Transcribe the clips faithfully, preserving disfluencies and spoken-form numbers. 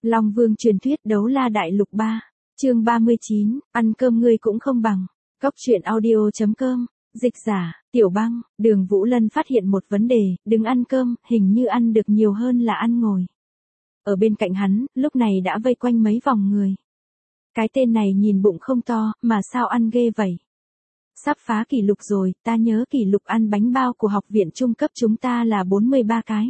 Long Vương truyền thuyết đấu la đại lục ba, chương ba mươi chín, ăn cơm ngươi cũng không bằng. Cóc truyện audio chấm com, dịch giả, Tiểu Băng. Đường Vũ Lân phát hiện một vấn đề, đừng ăn cơm, hình như ăn được nhiều hơn là ăn ngồi. Ở bên cạnh hắn, lúc này đã vây quanh mấy vòng người. Cái tên này nhìn bụng không to, mà sao ăn ghê vậy? Sắp phá kỷ lục rồi, ta nhớ kỷ lục ăn bánh bao của học viện trung cấp chúng ta là bốn mươi ba cái.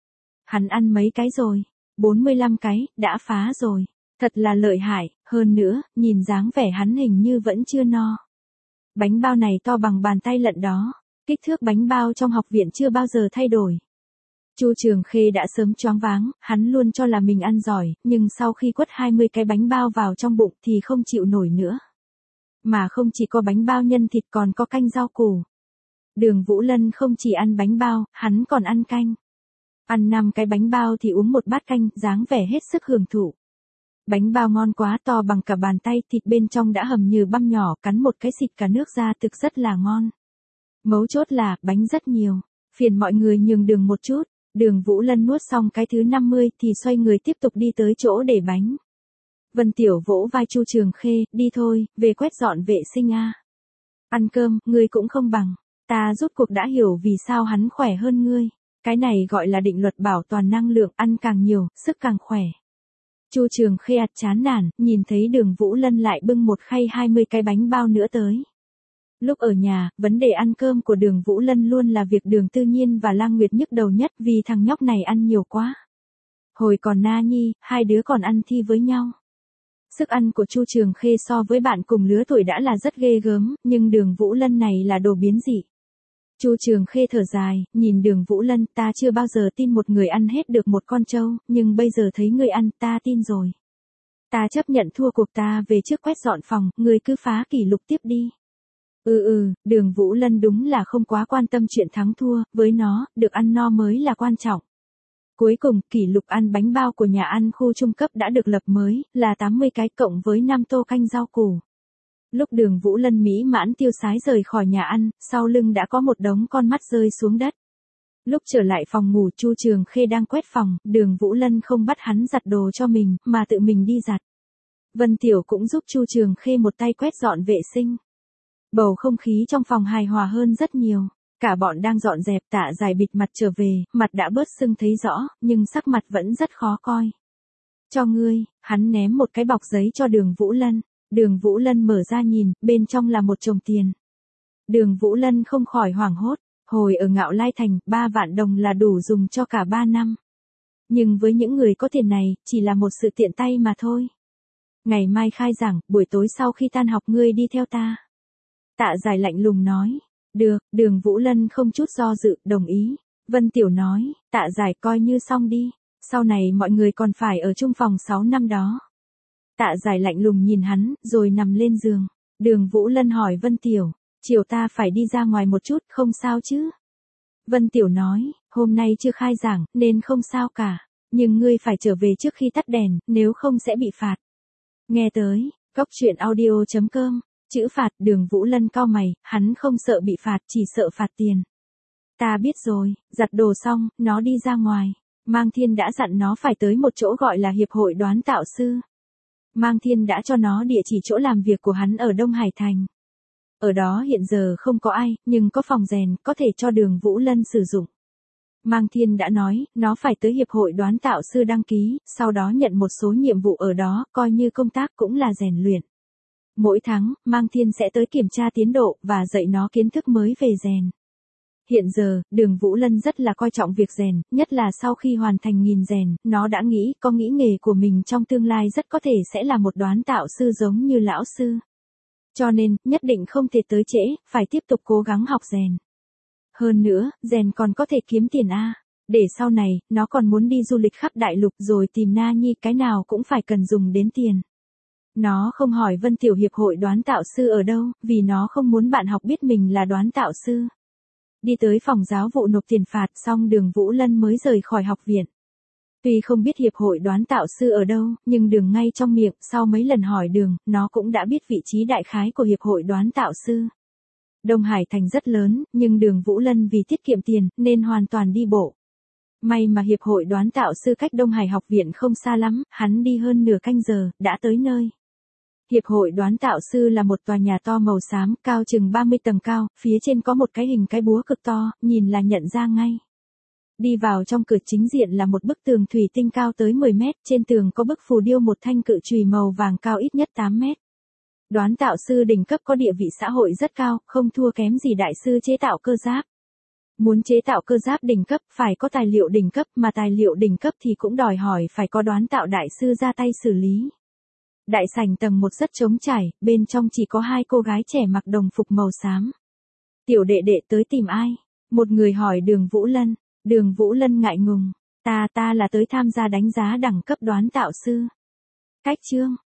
Hắn ăn mấy cái rồi? bốn mươi lăm cái, đã phá rồi. Thật là lợi hại, hơn nữa, nhìn dáng vẻ hắn hình như vẫn chưa no. Bánh bao này to bằng bàn tay lận đó, kích thước bánh bao trong học viện chưa bao giờ thay đổi. Chu Trường Khê đã sớm choáng váng, hắn luôn cho là mình ăn giỏi, nhưng sau khi quất hai mươi cái bánh bao vào trong bụng thì không chịu nổi nữa. Mà không chỉ có bánh bao nhân thịt còn có canh rau củ. Đường Vũ Lân không chỉ ăn bánh bao, hắn còn ăn canh. Ăn năm cái bánh bao thì uống một bát canh, dáng vẻ hết sức hưởng thụ. Bánh bao ngon quá, to bằng cả bàn tay, thịt bên trong đã hầm như băm nhỏ, cắn một cái xịt cả nước ra, thực rất là ngon. Mấu chốt là, bánh rất nhiều. Phiền mọi người nhường đường một chút. Đường Vũ Lân nuốt xong cái thứ năm mươi thì xoay người tiếp tục đi tới chỗ để bánh. Vân Tiểu vỗ vai Chu Trường Khê, đi thôi, về quét dọn vệ sinh a. Ăn cơm, ngươi cũng không bằng. Ta rốt cuộc đã hiểu vì sao hắn khỏe hơn ngươi. Cái này gọi là định luật bảo toàn năng lượng, ăn càng nhiều, sức càng khỏe. Chu Trường Khê ạt chán nản, nhìn thấy Đường Vũ Lân lại bưng một khay hai mươi cái bánh bao nữa tới. Lúc ở nhà, vấn đề ăn cơm của Đường Vũ Lân luôn là việc Đường Tư Nhiên và Lang Nguyệt nhức đầu nhất vì thằng nhóc này ăn nhiều quá. Hồi còn Na Nhi, hai đứa còn ăn thi với nhau. Sức ăn của Chu Trường Khê so với bạn cùng lứa tuổi đã là rất ghê gớm, nhưng Đường Vũ Lân này là đồ biến dị. Chu Trường Khê thở dài, nhìn Đường Vũ Lân, ta chưa bao giờ tin một người ăn hết được một con trâu, nhưng bây giờ thấy người ăn, ta tin rồi. Ta chấp nhận thua cuộc, ta về trước quét dọn phòng, người cứ phá kỷ lục tiếp đi. Ừ ừ, Đường Vũ Lân đúng là không quá quan tâm chuyện thắng thua, với nó, được ăn no mới là quan trọng. Cuối cùng, kỷ lục ăn bánh bao của nhà ăn khu trung cấp đã được lập mới, là tám mươi cái cộng với năm tô canh rau củ. Lúc Đường Vũ Lân mỹ mãn tiêu sái rời khỏi nhà ăn, sau lưng đã có một đống con mắt rơi xuống đất. Lúc trở lại phòng ngủ, Chu Trường Khê đang quét phòng, Đường Vũ Lân không bắt hắn giặt đồ cho mình, mà tự mình đi giặt. Vân Tiểu cũng giúp Chu Trường Khê một tay quét dọn vệ sinh. Bầu không khí trong phòng hài hòa hơn rất nhiều. Cả bọn đang dọn dẹp, Tạ Giải bịt mặt trở về, mặt đã bớt sưng thấy rõ, nhưng sắc mặt vẫn rất khó coi. Cho ngươi, hắn ném một cái bọc giấy cho Đường Vũ Lân. Đường Vũ Lân mở ra nhìn, bên trong là một chồng tiền. Đường Vũ Lân không khỏi hoảng hốt, hồi ở Ngạo Lai Thành, ba vạn đồng là đủ dùng cho cả ba năm. Nhưng với những người có tiền này, chỉ là một sự tiện tay mà thôi. Ngày mai khai giảng, buổi tối sau khi tan học ngươi đi theo ta. Tạ Giải lạnh lùng nói. Được, Đường Vũ Lân không chút do dự, đồng ý. Vân Tiểu nói, Tạ Giải coi như xong đi. Sau này mọi người còn phải ở chung phòng sáu năm đó. Tạ Giải lạnh lùng nhìn hắn, rồi nằm lên giường. Đường Vũ Lân hỏi Vân Tiểu, chiều ta phải đi ra ngoài một chút, không sao chứ? Vân Tiểu nói, hôm nay chưa khai giảng, nên không sao cả. Nhưng ngươi phải trở về trước khi tắt đèn, nếu không sẽ bị phạt. Nghe tới, cóc truyện audio chấm com, chữ phạt. Đường Vũ Lân cau mày, hắn không sợ bị phạt, chỉ sợ phạt tiền. Ta biết rồi, giặt đồ xong, nó đi ra ngoài. Mang Thiên đã dặn nó phải tới một chỗ gọi là Hiệp hội Đoán Tạo Sư. Mang Thiên đã cho nó địa chỉ chỗ làm việc của hắn ở Đông Hải Thành. Ở đó hiện giờ không có ai, nhưng có phòng rèn, có thể cho Đường Vũ Lân sử dụng. Mang Thiên đã nói, nó phải tới Hiệp hội Đoán Tạo Sư đăng ký, sau đó nhận một số nhiệm vụ ở đó, coi như công tác cũng là rèn luyện. Mỗi tháng, Mang Thiên sẽ tới kiểm tra tiến độ, và dạy nó kiến thức mới về rèn. Hiện giờ, Đường Vũ Lân rất là coi trọng việc rèn, nhất là sau khi hoàn thành nghìn rèn, nó đã nghĩ, có nghĩ nghề của mình trong tương lai rất có thể sẽ là một đoán tạo sư giống như lão sư. Cho nên, nhất định không thể tới trễ, phải tiếp tục cố gắng học rèn. Hơn nữa, rèn còn có thể kiếm tiền a. Để sau này, nó còn muốn đi du lịch khắp đại lục rồi tìm Na Nhi, cái nào cũng phải cần dùng đến tiền. Nó không hỏi Vân Tiểu Hiệp hội Đoán Tạo Sư ở đâu, vì nó không muốn bạn học biết mình là đoán tạo sư. Đi tới phòng giáo vụ nộp tiền phạt xong, Đường Vũ Lân mới rời khỏi học viện. Tuy không biết Hiệp hội Đoán Tạo Sư ở đâu, nhưng Đường ngay trong miệng, sau mấy lần hỏi Đường, nó cũng đã biết vị trí đại khái của Hiệp hội Đoán Tạo Sư. Đông Hải Thành rất lớn, nhưng Đường Vũ Lân vì tiết kiệm tiền, nên hoàn toàn đi bộ. May mà hiệp hội đoán tạo sư cách Đông Hải học viện không xa lắm, hắn đi hơn nửa canh giờ, đã tới nơi. Hiệp hội đoán tạo sư là một tòa nhà to màu xám, cao chừng ba mươi tầng cao, phía trên có một cái hình cái búa cực to, nhìn là nhận ra ngay. Đi vào trong cửa chính diện là một bức tường thủy tinh cao tới mười mét, trên tường có bức phù điêu một thanh cự chùy màu vàng cao ít nhất tám mét. Đoán tạo sư đỉnh cấp có địa vị xã hội rất cao, không thua kém gì đại sư chế tạo cơ giáp. Muốn chế tạo cơ giáp đỉnh cấp phải có tài liệu đỉnh cấp, mà tài liệu đỉnh cấp thì cũng đòi hỏi phải có đoán tạo đại sư ra tay xử lý. Đại sảnh tầng một rất trống trải, bên trong chỉ có hai cô gái trẻ mặc đồng phục màu xám. Tiểu đệ đệ tới tìm ai? Một người hỏi Đường Vũ Lân. Đường Vũ Lân ngại ngùng. Ta ta là tới tham gia đánh giá đẳng cấp đoán tạo sư. Cách chương.